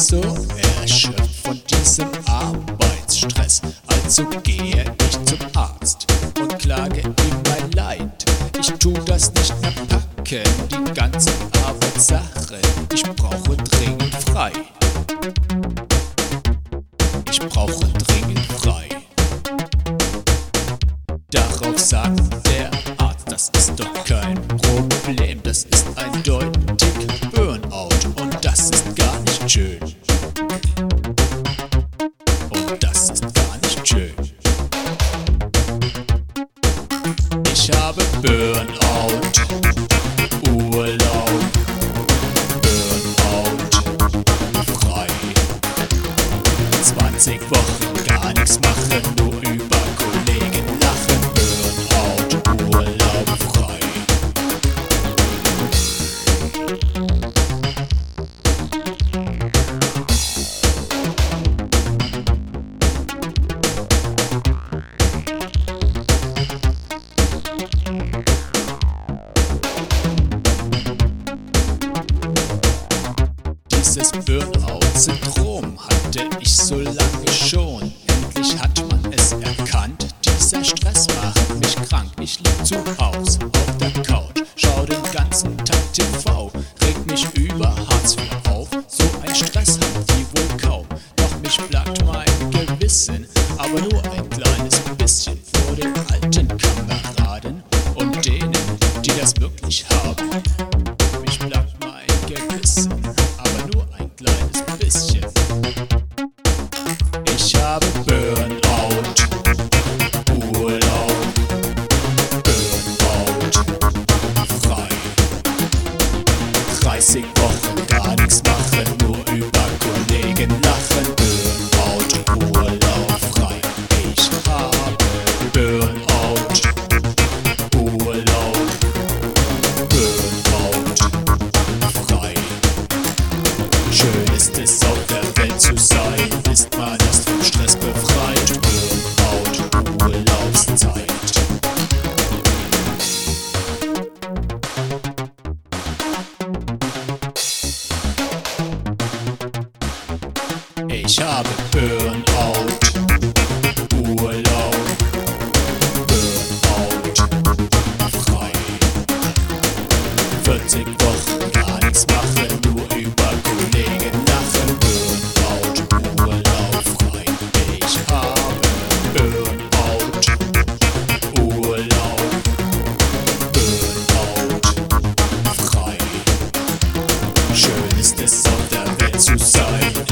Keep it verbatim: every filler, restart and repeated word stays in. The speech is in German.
so erschöpft von diesem Arbeitsstress. Also gehe ich zum Arzt und klage ihm mein Leid. Ich tu das nicht mehr packen, die ganze Arbeitssache. Ich brauche dringend frei. Ich brauche dringend frei. Darauf sagt der Arzt, das ist doch kein Problem, das ist eindeutig Burnout und das ist gar nicht schön. Und das ist gar nicht schön. Ich habe Burnout, Urlaub, Burnout, frei. zwanzig Wochen gar nichts machen, nur über Kollegen lachen. Burnout, Urlaub, frei. Dieses Burnout-Syndrom hatte ich so lange schon. Endlich hat man es erkannt. Dieser Stress macht mich krank. Ich lieg zu Haus auf der Couch, schau den ganzen Tag T V, reg mich über Hartz vier auf. So ein Stress haben die wohl kaum. Doch mich plagt mein Gewissen, aber nur ein kleines bisschen vor den alten Kameraden und denen, die das wirklich haben. Mich plagt mein Gewissen, aber nur ein kleines bisschen. Ich habe Burnout, Urlaub, Burnout, frei. dreißig Wochen gar nichts machen, nur über Kollegen lachen. Burnout, Urlaub, frei. Ich habe Burnout, Urlaub, Burnout, frei. Schön ist es auf der Welt zu sein, ist man erst vom Stress befreit. Burnout, Urlaubszeit. Ich habe Burnout, Urlaub, Burnout, frei. vierzig Wochen gar nichts machen, nur über Kollegen lachen. Burnout, Urlaub, frei. Ich habe Burnout, Urlaub, Burnout, frei. Schön ist es auf der Welt zu sein,